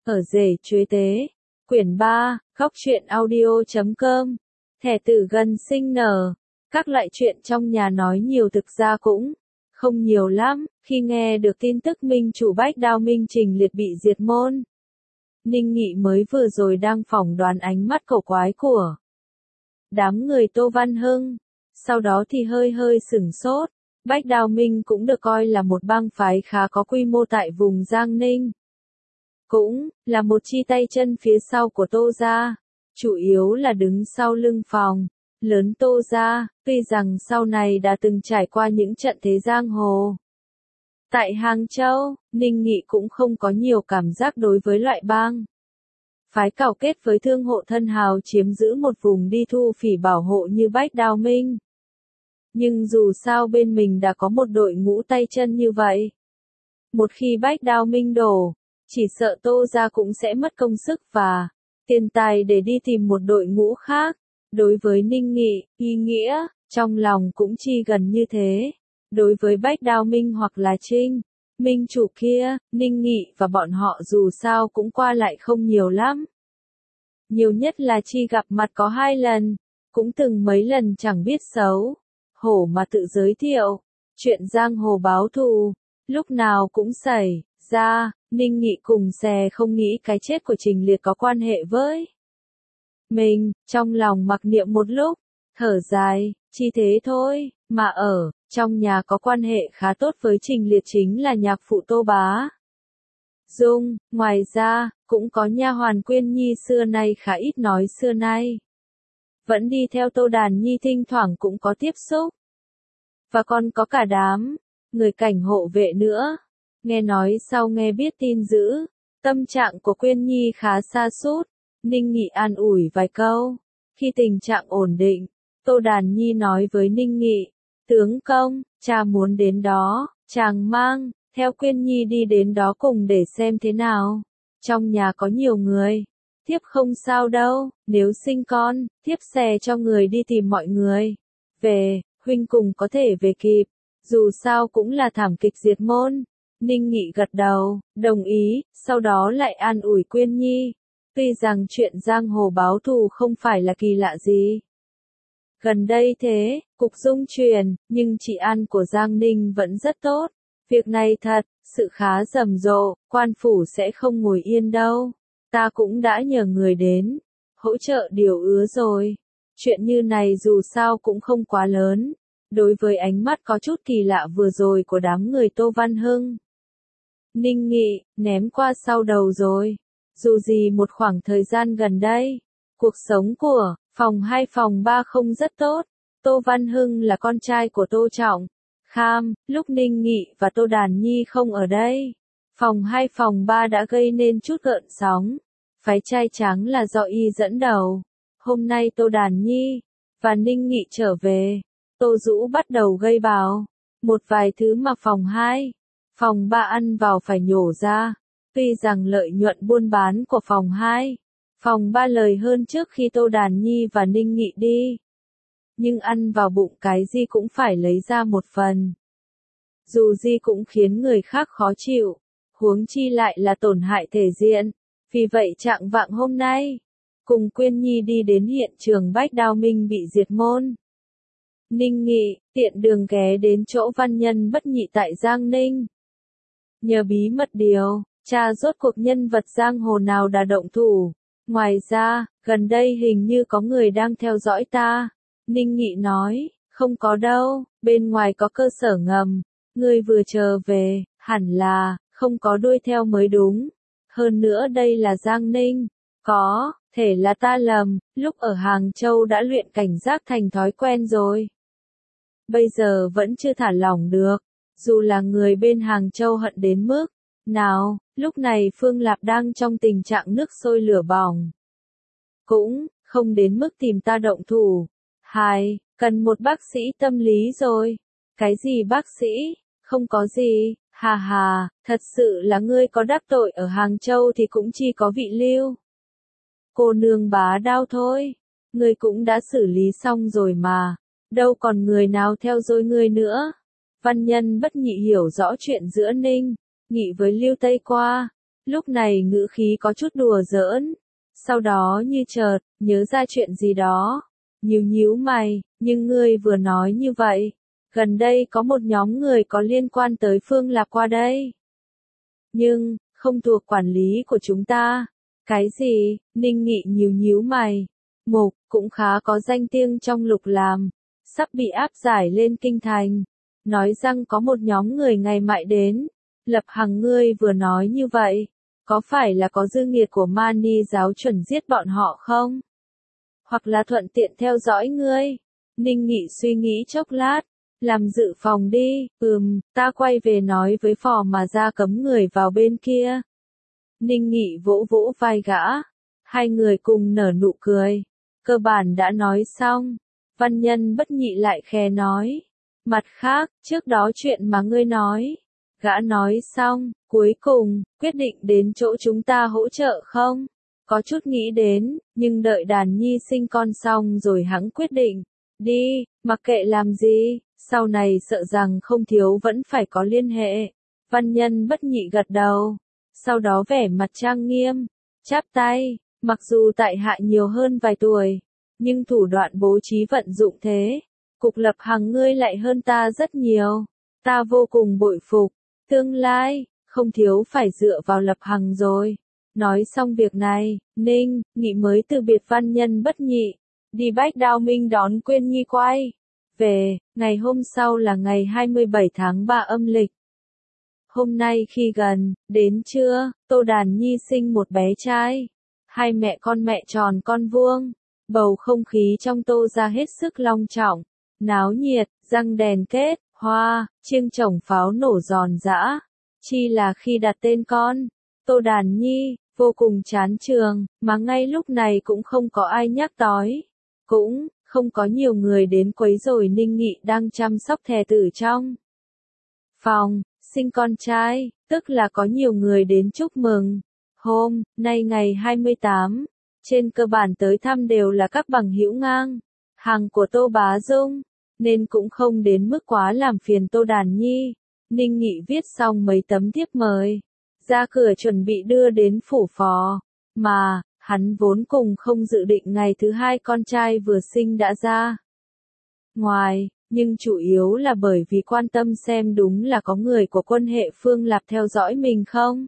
Ở rể chuế tế. Quyển 3, Góc truyện audio.com. Thẻ tử gần sinh nở. Các loại chuyện trong nhà nói nhiều thực ra cũng không nhiều lắm. Khi nghe được tin tức minh chủ Bách Đao Minh Trình Liệt bị diệt môn, Ninh Nghị mới vừa rồi đang phỏng đoán ánh mắt cổ quái của đám người Tô Văn Hưng. Sau đó thì hơi sửng sốt. Bách Đao Minh cũng được coi là một bang phái khá có quy mô tại vùng Giang Ninh. Cũng là một chi tay chân phía sau của Tô gia, chủ yếu là đứng sau lưng phòng lớn Tô gia, tuy rằng sau này đã từng trải qua những trận thế giang hồ. Tại Hàng Châu, Ninh Nghị cũng không có nhiều cảm giác đối với loại bang phái cào kết với thương hộ thân hào chiếm giữ một vùng đi thu phỉ bảo hộ như Bách Đao Minh. Nhưng dù sao bên mình đã có một đội ngũ tay chân như vậy. Một khi Bách Đao Minh đổ, chỉ sợ Tô gia cũng sẽ mất công sức và tiền tài để đi tìm một đội ngũ khác. Đối với Ninh Nghị, ý nghĩa trong lòng cũng chi gần như thế. Đối với Bách Đao Minh hoặc là Trinh Minh chủ kia, Ninh Nghị và bọn họ dù sao cũng qua lại không nhiều lắm. Nhiều nhất là chi gặp mặt có 2 lần, cũng từng mấy lần chẳng biết xấu hổ mà tự giới thiệu. Chuyện giang hồ báo thù, lúc nào cũng xảy ra. Ninh Nghị cùng Xè không nghĩ cái chết của Trình Liệt có quan hệ với mình, trong lòng mặc niệm một lúc, thở dài, chi thế thôi, mà ở trong nhà có quan hệ khá tốt với Trình Liệt chính là nhạc phụ Tô Bá Dung, ngoài ra, cũng có nha hoàn Quyên Nhi xưa nay khá ít nói xưa nay. Vẫn đi theo Tô Đàn Nhi thỉnh thoảng cũng có tiếp xúc. Và còn có cả đám người cảnh hộ vệ nữa. Nghe nói sau nghe biết tin dữ, tâm trạng của Quyên Nhi khá sa sút. Ninh Nghị an ủi vài câu. Khi tình trạng ổn định, Tô Đàn Nhi nói với Ninh Nghị, tướng công, cha muốn đến đó, chàng mang theo Quyên Nhi đi đến đó cùng để xem thế nào. Trong nhà có nhiều người, thiếp không sao đâu, nếu sinh con, thiếp xè cho người đi tìm mọi người. Về, huynh cùng có thể về kịp, dù sao cũng là thảm kịch diệt môn. Ninh Nghị gật đầu, đồng ý, sau đó lại an ủi Quyên Nhi. Tuy rằng chuyện giang hồ báo thù không phải là kỳ lạ gì. Gần đây thế, cục dung truyền, nhưng trị an của Giang Ninh vẫn rất tốt. Việc này thật, sự khá rầm rộ, quan phủ sẽ không ngồi yên đâu. Ta cũng đã nhờ người đến, hỗ trợ điều ứa rồi. Chuyện như này dù sao cũng không quá lớn. Đối với ánh mắt có chút kỳ lạ vừa rồi của đám người Tô Văn Hưng, Ninh Nghị ném qua sau đầu rồi. Dù gì một khoảng thời gian gần đây, cuộc sống của phòng 2 phòng 3 không rất tốt. Tô Văn Hưng là con trai của Tô Trọng Kham, lúc Ninh Nghị và Tô Đàn Nhi không ở đây, phòng 2 phòng 3 đã gây nên chút gợn sóng. Phái trai trắng là do y dẫn đầu. Hôm nay Tô Đàn Nhi và Ninh Nghị trở về, Tô Dũ bắt đầu gây bão. Một vài thứ mà phòng 2, phòng 3 ăn vào phải nhổ ra. Tuy rằng lợi nhuận buôn bán của phòng 2, phòng 3 lời hơn trước khi Tô Đàn Nhi và Ninh Nghị đi. Nhưng ăn vào bụng cái gì cũng phải lấy ra một phần. Dù gì cũng khiến người khác khó chịu, huống chi lại là tổn hại thể diện. Vì vậy trạng vạng hôm nay, cùng Quyên Nhi đi đến hiện trường Bách Đao Minh bị diệt môn. Ninh Nghị tiện đường ghé đến chỗ văn nhân Bất Nhị tại Giang Ninh. Nhờ bí mật điều tra rốt cuộc nhân vật giang hồ nào đã động thủ. Ngoài ra, gần đây hình như có người đang theo dõi ta. Ninh Nghị nói, không có đâu, bên ngoài có cơ sở ngầm. Ngươi vừa trở về, hẳn là không có đuôi theo mới đúng. Hơn nữa đây là Giang Ninh. Có thể là ta lầm, lúc ở Hàng Châu đã luyện cảnh giác thành thói quen rồi. Bây giờ vẫn chưa thả lỏng được. Dù là người bên Hàng Châu hận đến mức nào, lúc này Phương Lạp đang trong tình trạng nước sôi lửa bỏng. Cũng không đến mức tìm ta động thủ. Cần một bác sĩ tâm lý rồi. Cái gì bác sĩ? Không có gì. Hà hà, thật sự là ngươi có đắc tội ở Hàng Châu thì cũng chỉ có vị Lưu cô nương Bá Đao thôi. Ngươi cũng đã xử lý xong rồi mà. Đâu còn người nào theo dõi ngươi nữa. Văn nhân Bất Nhị hiểu rõ chuyện giữa Ninh Nghị với Lưu Tây qua. Lúc này ngữ khí có chút đùa giỡn. Sau đó như chợt, nhớ ra chuyện gì đó. Nhíu nhíu mày, nhưng ngươi vừa nói như vậy. Gần đây có một nhóm người có liên quan tới Phương Lạc qua đây. Nhưng, không thuộc quản lý của chúng ta. Cái gì? Ninh Nghị nhíu nhíu mày. Mục, cũng khá có danh tiếng trong Lục Làm. Sắp bị áp giải lên kinh thành. Nói rằng có một nhóm người ngày mại đến. Lập Hằng ngươi vừa nói như vậy. Có phải là có dư nghiệt của Mani giáo chuẩn giết bọn họ không? Hoặc là thuận tiện theo dõi ngươi? Ninh Nghị suy nghĩ chốc lát. Làm dự phòng đi, ta quay về nói với phò mà ra cấm người vào bên kia. Ninh Nghị vỗ vỗ vai gã. Hai người cùng nở nụ cười. Cơ bản đã nói xong. Văn Nhân Bất Nhị lại khẽ nói. Mặt khác, trước đó chuyện mà ngươi nói. Gã nói xong, cuối cùng, quyết định đến chỗ chúng ta hỗ trợ không? Có chút nghĩ đến, nhưng đợi Đàn Nhi sinh con xong rồi hắn quyết định. Đi, mặc kệ làm gì, sau này sợ rằng không thiếu vẫn phải có liên hệ. Văn Nhân Bất Nhị gật đầu. Sau đó vẻ mặt trang nghiêm, chắp tay, mặc dù tại hạ nhiều hơn vài tuổi, nhưng thủ đoạn bố trí vận dụng thế. Cục Lập Hằng ngươi lại hơn ta rất nhiều. Ta vô cùng bội phục. Tương lai, không thiếu phải dựa vào Lập Hằng rồi. Nói xong việc này, Ninh Nghị mới từ biệt Văn Nhân Bất Nhị. Đi Bách Đao Minh đón Quyên Nhi quay về. Ngày hôm sau là ngày 27 tháng 3 âm lịch. Hôm nay khi gần đến trưa, Tô Đàn Nhi sinh một bé trai. Hai mẹ con mẹ tròn con vuông. Bầu không khí trong Tô ra hết sức long trọng, náo nhiệt, răng đèn kết, hoa, chiêng trống pháo nổ giòn giã. Chi là khi đặt tên con, Tô Đàn Nhi, vô cùng chán trường, mà ngay lúc này cũng không có ai nhắc tới. Cũng không có nhiều người đến quấy rối Ninh Nghị đang chăm sóc thê tử trong phòng, sinh con trai, tức là có nhiều người đến chúc mừng. Hôm nay ngày 28, trên cơ bản tới thăm đều là các bằng hữu ngang hàng của Tô Bá Dung, nên cũng không đến mức quá làm phiền Tô Đàn Nhi. Ninh Nghị viết xong mấy tấm thiếp mời, ra cửa chuẩn bị đưa đến phủ phò, mà hắn vốn cùng không dự định ngày thứ hai con trai vừa sinh đã ra ngoài, nhưng chủ yếu là bởi vì quan tâm xem đúng là có người của quân hệ Phương Lạp theo dõi mình không.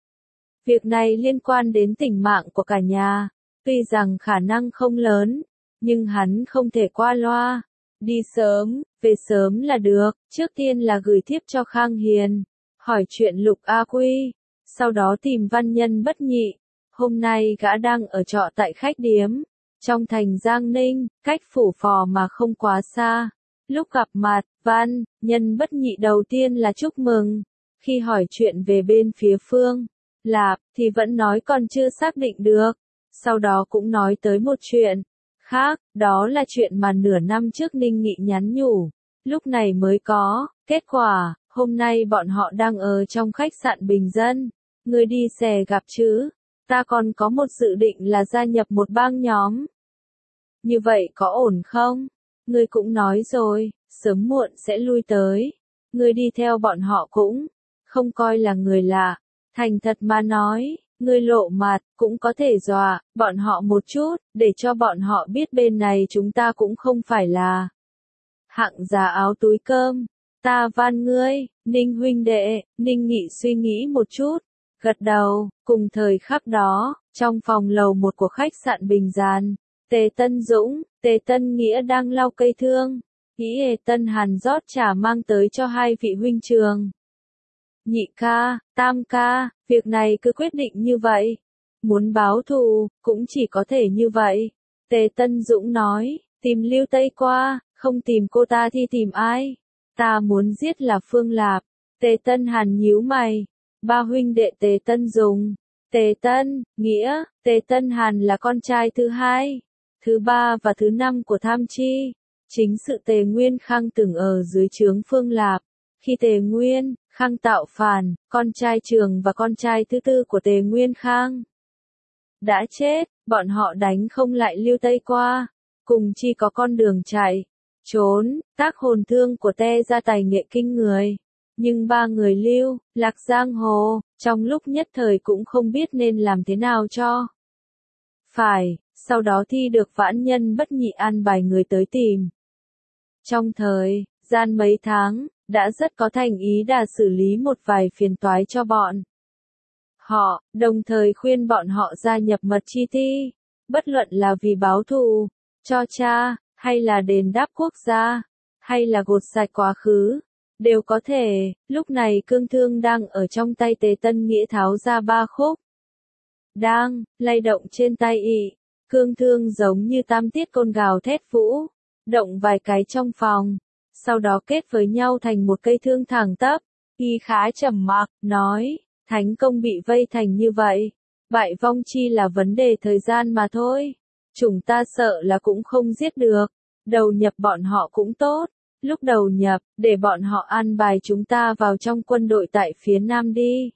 Việc này liên quan đến tính mạng của cả nhà, tuy rằng khả năng không lớn, nhưng hắn không thể qua loa. Đi sớm, về sớm là được, trước tiên là gửi thiếp cho Khang Hiền, hỏi chuyện Lục A Quy, sau đó tìm Văn Nhân Bất Nhị. Hôm nay gã đang ở trọ tại khách điếm, trong thành Giang Ninh, cách phủ phò mà không quá xa. Lúc gặp mặt, Văn Nhân Bất Nhị đầu tiên là chúc mừng, khi hỏi chuyện về bên phía Phương Lạp, thì vẫn nói còn chưa xác định được. Sau đó cũng nói tới một chuyện khác, đó là chuyện mà nửa năm trước Ninh Nghị nhắn nhủ, lúc này mới có kết quả. Hôm nay bọn họ đang ở trong khách sạn bình dân, người đi xe gặp chứ, ta còn có một dự định là gia nhập một bang nhóm. Như vậy có ổn không? Ngươi cũng nói rồi, sớm muộn sẽ lui tới, ngươi đi theo bọn họ cũng không coi là người lạ. Thành thật mà nói, ngươi lộ mặt, cũng có thể dọa bọn họ một chút, để cho bọn họ biết bên này chúng ta cũng không phải là hạng giá áo túi cơm. Ta van ngươi, Ninh huynh đệ. Ninh Nghị suy nghĩ một chút, gật đầu. Cùng thời khắc đó, trong phòng lầu 1 của khách sạn Bình Giàn, Tề Tân Dũng, Tề Tân Nghĩa đang lau cây thương. Nghĩ Tân Hàn rót trà mang tới cho hai vị huynh trường. Nhị ca, tam ca, việc này cứ quyết định như vậy. Muốn báo thù, cũng chỉ có thể như vậy. Tề Tân Dũng nói, tìm Lưu Tây qua, không tìm cô ta thì tìm ai? Ta muốn giết là Phương Lạp. Tề Tân Hàn nhíu mày. Ba huynh đệ Tề Tân Dùng, Tề Tân Nghĩa, Tề Tân Hàn là con trai thứ hai, thứ ba và thứ năm của Tham Chi. Chính sự Tề Nguyên Khang từng ở dưới trướng Phương Lạp. Khi Tề Nguyên Khang tạo phản, con trai Trường và con trai thứ tư của Tề Nguyên Khang đã chết, bọn họ đánh không lại Lưu Tây qua, cùng chi có con đường chạy trốn. Tác hồn thương của Tề gia tài nghệ kinh người, nhưng ba người Lưu Lạc giang hồ Trong lúc nhất thời cũng không biết nên làm thế nào cho phải, sau đó Thi được Vãn Nhân Bất Nhị an bài người tới tìm. Trong thời gian mấy tháng, đã rất có thành ý đã xử lý một vài phiền toái cho bọn họ, đồng thời khuyên bọn họ gia nhập mật chi Thi, bất luận là vì báo thù cho cha, hay là đền đáp quốc gia, hay là gột sạch quá khứ, đều có thể. Lúc này cương thương đang ở trong tay Tề Tân Nghĩa tháo ra 3 khúc, đang lay động trên tay ị. Cương thương giống như tam tiết côn gào thét vũ, động vài cái trong phòng, sau đó kết với nhau thành một cây thương thẳng tắp. Y khá trầm mặc, nói, thánh công bị vây thành như vậy, bại vong chi là vấn đề thời gian mà thôi. Chúng ta sợ là cũng không giết được, đầu nhập bọn họ cũng tốt. Lúc đầu nhập, để bọn họ an bài chúng ta vào trong quân đội tại phía Nam đi.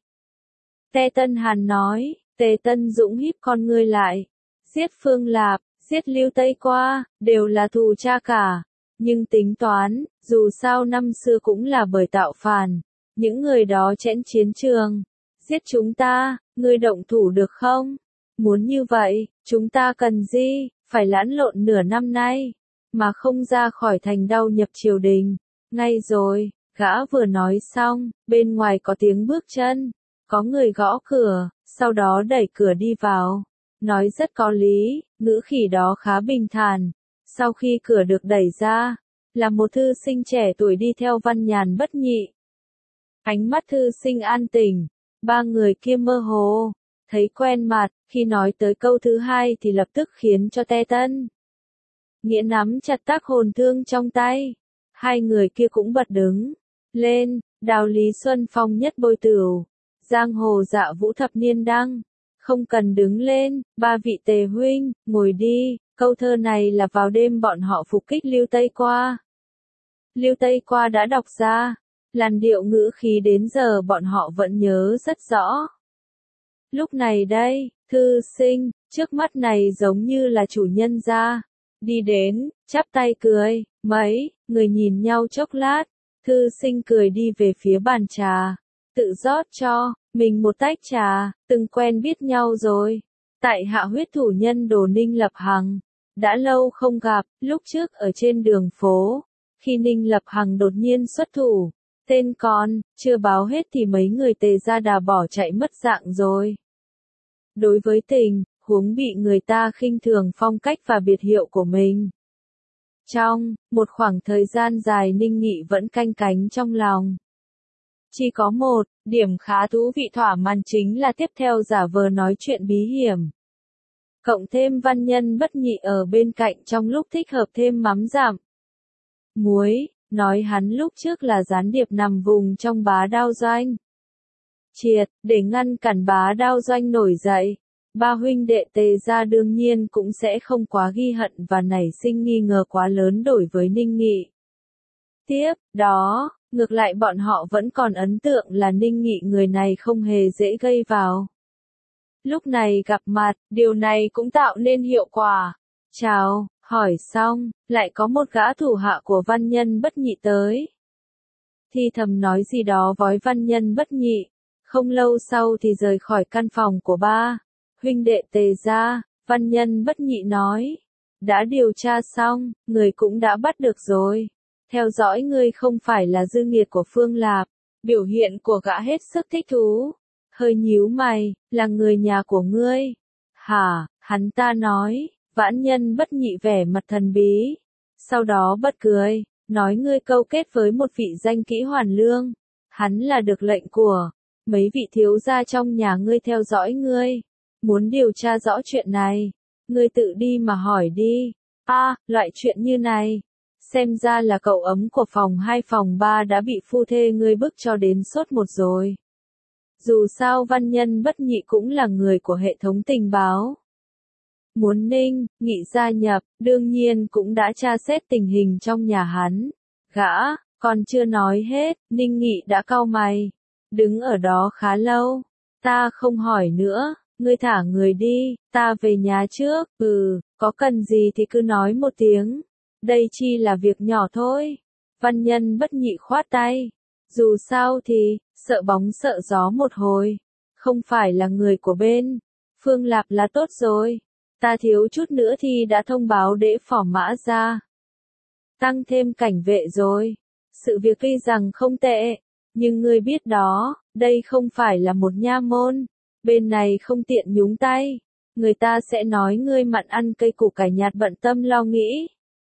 Tề Tân Hàn nói. Tề Tân Dũng híp con ngươi lại. Giết Phương Lạp, giết Lưu Tây Qua, đều là thù cha cả. Nhưng tính toán, dù sao năm xưa cũng là bởi tạo phản. Những người đó chẽn chiến trường. Giết chúng ta, ngươi động thủ được không? Muốn như vậy, chúng ta cần gì? Phải lẫn lộn nửa năm nay, mà không ra khỏi thành đau nhập triều đình. Ngay rồi, gã vừa nói xong, bên ngoài có tiếng bước chân. Có người gõ cửa, sau đó đẩy cửa đi vào. Nói rất có lý, ngữ khí đó khá bình thản. Sau khi cửa được đẩy ra, là một thư sinh trẻ tuổi đi theo Văn Nhàn Bất Nhị. Ánh mắt thư sinh an tĩnh, 3 người kia mơ hồ, thấy quen mặt, khi nói tới câu thứ hai thì lập tức khiến cho Tề Tân Nghĩa nắm chặt tác hồn thương trong tay. 2 người kia cũng bật đứng lên, Đào Lý Xuân Phong nhất bôi tửu, giang hồ dạ vũ thập niên đăng. Không cần đứng lên, 3 vị Tề huynh, ngồi đi. Câu thơ này là vào đêm bọn họ phục kích Lưu Tây Qua. Lưu Tây Qua đã đọc ra, làn điệu ngữ khí đến giờ bọn họ vẫn nhớ rất rõ. Lúc này đây, thư sinh, trước mắt này giống như là chủ nhân gia. Đi đến, chắp tay cười, mấy người nhìn nhau chốc lát, thư sinh cười đi về phía bàn trà, tự rót cho mình một tách trà. Từng quen biết nhau rồi. Tại hạ huyết thủ nhân Đồ Ninh Lập Hằng. Đã lâu không gặp, lúc trước ở trên đường phố, khi Ninh Lập Hằng đột nhiên xuất thủ, tên con, chưa báo hết thì mấy người Tề gia đà bỏ chạy mất dạng rồi. Đối với tình huống bị người ta khinh thường phong cách và biệt hiệu của mình, trong một khoảng thời gian dài Ninh Nghị vẫn canh cánh trong lòng. Chỉ có một điểm khá thú vị thỏa mãn chính là tiếp theo giả vờ nói chuyện bí hiểm. Cộng thêm Văn Nhân Bất Nhị ở bên cạnh trong lúc thích hợp thêm mắm dặm muối, nói hắn lúc trước là gián điệp nằm vùng trong Bá Đao Doanh. Triệt, để ngăn cản Bá Đao Doanh nổi dậy. 3 huynh đệ Tề gia đương nhiên cũng sẽ không quá ghi hận và nảy sinh nghi ngờ quá lớn đối với Ninh Nghị. Tiếp đó, ngược lại bọn họ vẫn còn ấn tượng là Ninh Nghị người này không hề dễ gây vào. Lúc này gặp mặt, điều này cũng tạo nên hiệu quả. Chào, hỏi xong, lại có một gã thủ hạ của Văn Nhân Bất Nhị tới. Thì thầm nói gì đó với Văn Nhân Bất Nhị. Không lâu sau thì rời khỏi căn phòng của 3 huynh đệ Tề gia. Văn Nhân Bất Nhị nói, đã điều tra xong, người cũng đã bắt được rồi. Theo dõi ngươi không phải là dư nghiệt của Phương Lạp. Biểu hiện của gã hết sức thích thú. Hơi nhíu mày, là người nhà của ngươi. Hả, hắn ta nói. Vãn Nhân Bất Nhị vẻ mặt thần bí. Sau đó bật cười, nói ngươi câu kết với một vị danh kỹ Hoàn Lương. Hắn là được lệnh của mấy vị thiếu gia trong nhà ngươi theo dõi ngươi. Muốn điều tra rõ chuyện này, ngươi tự đi mà hỏi đi. Loại chuyện như này. Xem ra là cậu ấm của phòng 2 phòng 3 đã bị phu thê ngươi bức cho đến sốt một rồi. Dù sao Văn Nhân Bất Nhị cũng là người của hệ thống tình báo. Muốn Ninh Nghị gia nhập, đương nhiên cũng đã tra xét tình hình trong nhà hắn. Gã, còn chưa nói hết, Ninh Nghị đã cau mày. Đứng ở đó khá lâu. Ta không hỏi nữa, ngươi thả người đi, ta về nhà trước. Có cần gì thì cứ nói một tiếng. Đây chi là việc nhỏ thôi. Văn Nhân Bất Nhị khoát tay. Dù sao thì, sợ bóng sợ gió một hồi. không phải là người của bên Phương Lạp là tốt rồi. Ta thiếu chút nữa thì đã thông báo để phỏ mã ra. Tăng thêm cảnh vệ rồi. Sự việc tuy rằng không tệ, nhưng ngươi biết đó, đây không phải là một nha môn. Bên này không tiện nhúng tay. Người ta sẽ nói ngươi mặn ăn cây củ cải nhạt bận tâm lo nghĩ.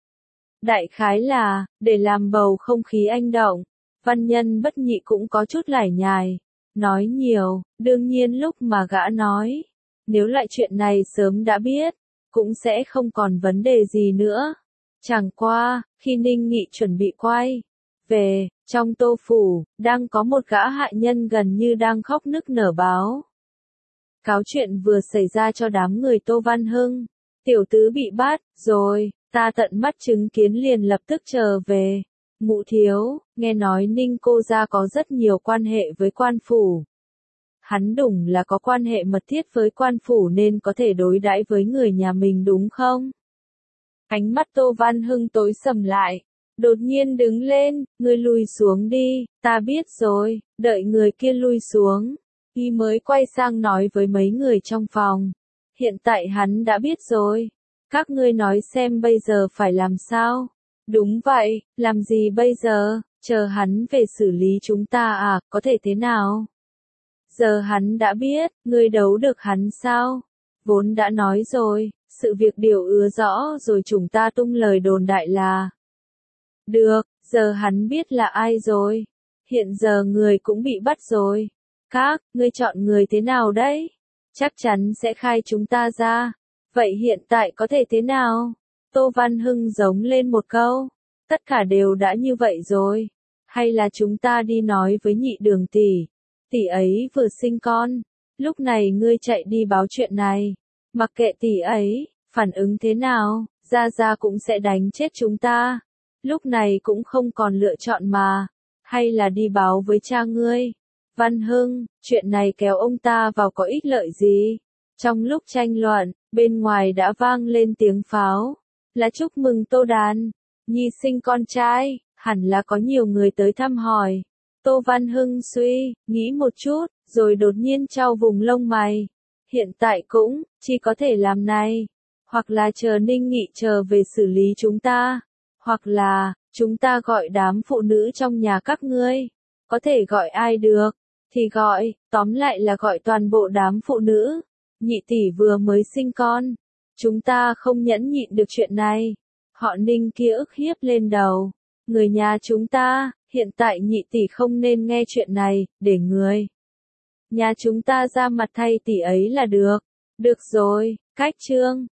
Đại khái là, để làm bầu không khí anh động, văn nhân Bất Nhị cũng có chút lải nhải, nói nhiều, đương nhiên lúc mà gã nói, nếu lại chuyện này sớm đã biết, cũng sẽ không còn vấn đề gì nữa. Chẳng qua, khi Ninh Nghị chuẩn bị quay về, trong Tô phủ, đang có một gã hạ nhân gần như đang khóc nức nở báo. Cáo chuyện vừa xảy ra cho đám người Tô Văn Hưng, tiểu tứ bị bắt, rồi, ta tận mắt chứng kiến liền lập tức trở về. Ngũ thiếu, nghe nói Ninh cô gia có rất nhiều quan hệ với quan phủ. Hắn đúng là có quan hệ mật thiết với quan phủ nên có thể đối đãi với người nhà mình đúng không? Ánh mắt Tô Văn Hưng tối sầm lại, đột nhiên đứng lên, ngươi lùi xuống đi, ta biết rồi, đợi người kia lùi xuống. Y mới quay sang nói với mấy người trong phòng. Hiện tại hắn đã biết rồi. Các ngươi nói xem bây giờ phải làm sao? Đúng vậy, làm gì bây giờ? Chờ hắn về xử lý chúng ta à, có thể thế nào? Giờ hắn đã biết, ngươi đấu được hắn sao? Vốn đã nói rồi, sự việc điều ứa rõ rồi chúng ta tung lời đồn đại là. Được, giờ hắn biết là ai rồi. Hiện giờ người cũng bị bắt rồi. Ngươi chọn người thế nào đấy? Chắc chắn sẽ khai chúng ta ra. Vậy hiện tại có thể thế nào? Tô Văn Hưng giống lên một câu. Tất cả đều đã như vậy rồi. Hay là chúng ta đi nói với Nhị Đường tỷ. Tỷ ấy vừa sinh con. Lúc này ngươi chạy đi báo chuyện này. Mặc kệ tỷ ấy, phản ứng thế nào, Gia Gia cũng sẽ đánh chết chúng ta. Lúc này cũng không còn lựa chọn mà. Hay là đi báo với cha ngươi. Văn Hưng, chuyện này kéo ông ta vào có ích lợi gì? Trong lúc tranh luận, bên ngoài đã vang lên tiếng pháo. Là chúc mừng Tô Đàn. Nhi sinh con trai, hẳn là có nhiều người tới thăm hỏi. Tô Văn Hưng suy, nghĩ một chút, rồi đột nhiên chau vùng lông mày. Hiện tại cũng, chỉ có thể làm này. Hoặc là chờ Ninh Nghị trở về xử lý chúng ta. Hoặc là, chúng ta gọi đám phụ nữ trong nhà các ngươi. Có thể gọi ai được? Thì gọi, tóm lại là gọi toàn bộ đám phụ nữ. Nhị tỷ vừa mới sinh con. Chúng ta không nhẫn nhịn được chuyện này. Họ Ninh kia ức hiếp lên đầu. Người nhà chúng ta, hiện tại nhị tỷ không nên nghe chuyện này, để người nhà chúng ta ra mặt thay tỷ ấy là được. Được rồi, cách trương.